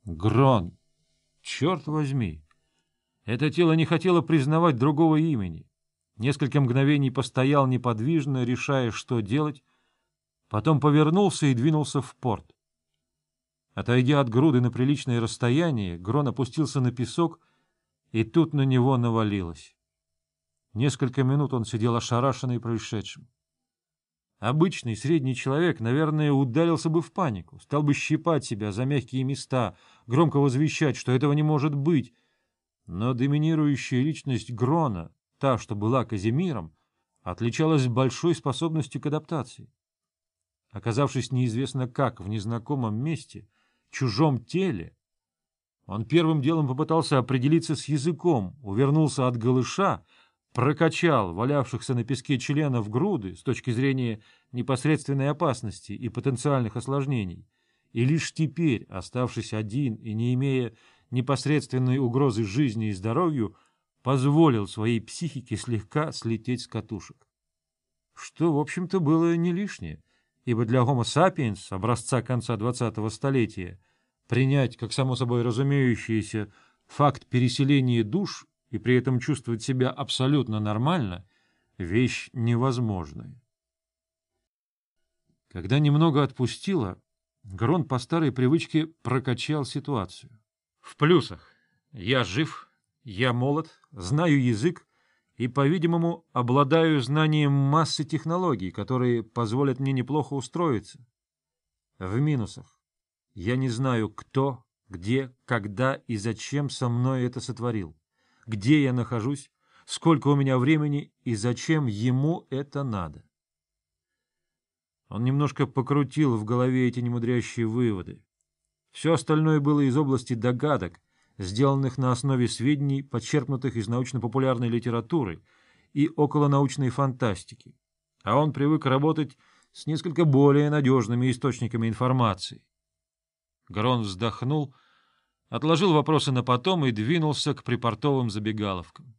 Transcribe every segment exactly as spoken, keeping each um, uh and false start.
Грон! Черт возьми! Это тело не хотело признавать другого имени. Несколько мгновений постоял неподвижно, решая, что делать, потом повернулся и двинулся в порт. Отойдя от груды на приличное расстояние, Грон опустился на песок, и тут на него навалилось. Несколько минут он сидел ошарашенный происшедшим. Обычный средний человек, наверное, ударился бы в панику, стал бы щипать себя за мягкие места, громко возвещать, что этого не может быть. Но доминирующая личность Грона, та, что была Казимиром, отличалась большой способностью к адаптации. Оказавшись неизвестно как в незнакомом месте, чужом теле, он первым делом попытался определиться с языком, увернулся от голыша, прокачал валявшихся на песке членов груды с точки зрения непосредственной опасности и потенциальных осложнений, и лишь теперь, оставшись один и не имея непосредственной угрозы жизни и здоровью, позволил своей психике слегка слететь с катушек. Что, в общем-то, было не лишнее, ибо для Homo sapiens образца конца двадцатого столетия принять, как само собой разумеющееся, факт переселения душ и при этом чувствовать себя абсолютно нормально — вещь невозможная. Когда немного отпустило, Грон по старой привычке прокачал ситуацию. В плюсах. Я жив, я молод, знаю язык и, по-видимому, обладаю знанием массы технологий, которые позволят мне неплохо устроиться. В минусах. Я не знаю, кто, где, когда и зачем со мной это сотворил. Где я нахожусь, сколько у меня времени и зачем ему это надо. Он немножко покрутил в голове эти немудрящие выводы. Все остальное было из области догадок, сделанных на основе сведений, почерпнутых из научно-популярной литературы и околонаучной фантастики, а он привык работать с несколько более надежными источниками информации. Грон вздохнул, отложил вопросы на потом и двинулся к припортовым забегаловкам.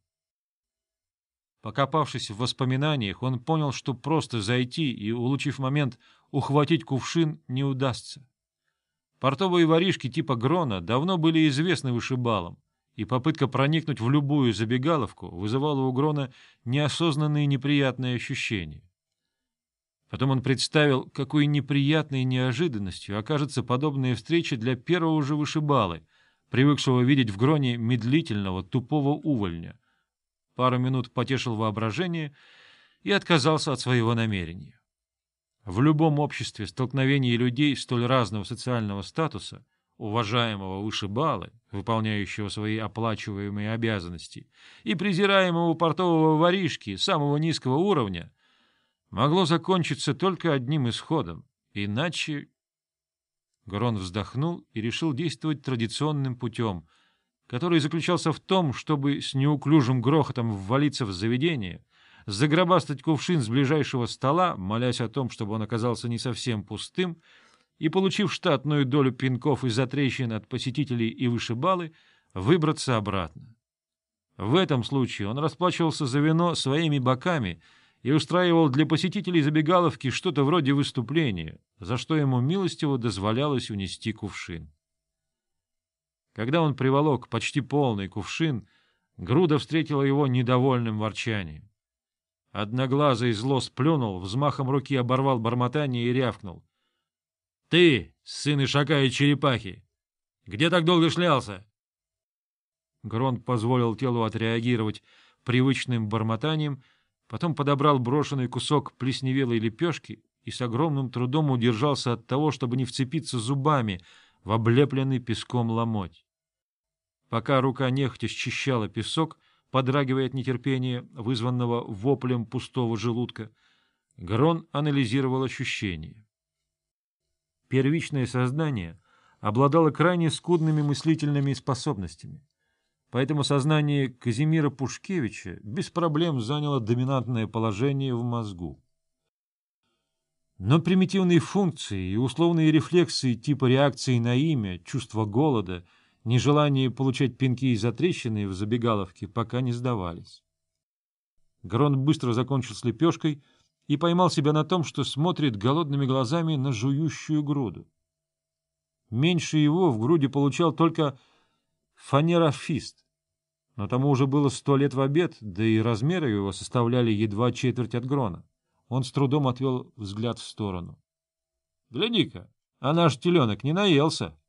Покопавшись в воспоминаниях, он понял, что просто зайти и, улучив момент, ухватить кувшин не удастся. Портовые воришки типа Грона давно были известны вышибалам, и попытка проникнуть в любую забегаловку вызывала у Грона неосознанные неприятные ощущения. Потом он представил, какой неприятной неожиданностью окажется подобная встреча для первого же вышибалы, привыкшего видеть в Гроне медлительного, тупого увольня. Пару минут потешил воображение и отказался от своего намерения. В любом обществе столкновение людей столь разного социального статуса, уважаемого вышибалы, выполняющего свои оплачиваемые обязанности, и презираемого портового воришки самого низкого уровня, могло закончиться только одним исходом, иначе... Грон вздохнул и решил действовать традиционным путем, который заключался в том, чтобы с неуклюжим грохотом ввалиться в заведение, загробастать кувшин с ближайшего стола, молясь о том, чтобы он оказался не совсем пустым, и, получив штатную долю пинков и затрещин от посетителей и вышибалы, выбраться обратно. В этом случае он расплачивался за вино своими боками и устраивал для посетителей забегаловки что-то вроде выступления, за что ему милостиво дозволялось унести кувшин. Когда он приволок почти полный кувшин, Груда встретила его недовольным ворчанием. Одноглазый зло сплюнул, взмахом руки оборвал бормотание и рявкнул. — Ты, сын Ишака и черепахи, где так долго шлялся? Грон позволил телу отреагировать привычным бормотанием, потом подобрал брошенный кусок плесневелой лепешки и с огромным трудом удержался от того, чтобы не вцепиться зубами в облепленный песком ломоть. Пока рука нехотя счищала песок, подрагивая от нетерпения, вызванного воплем пустого желудка, Грон анализировал ощущения. Первичное сознание обладало крайне скудными мыслительными способностями, поэтому сознание Казимира Пушкевича без проблем заняло доминантное положение в мозгу. Но примитивные функции и условные рефлексы типа реакции на имя, чувства голода, нежелание получать пинки и затрещины в забегаловке пока не сдавались. Грон быстро закончил с лепешкой и поймал себя на том, что смотрит голодными глазами на жующую груду. Меньше его в груди получал только фанерофист. Но тому уже было сто лет в обед, да и размеры его составляли едва четверть от грона. Он с трудом отвел взгляд в сторону. — Гляди-ка, а наш теленок не наелся.